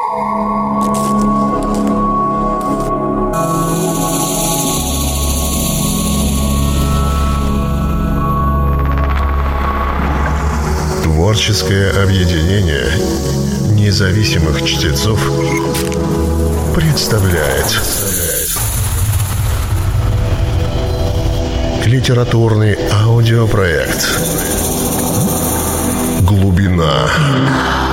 Творческое объединение независимых чтецов представляет литературный аудиопроект «Глубина».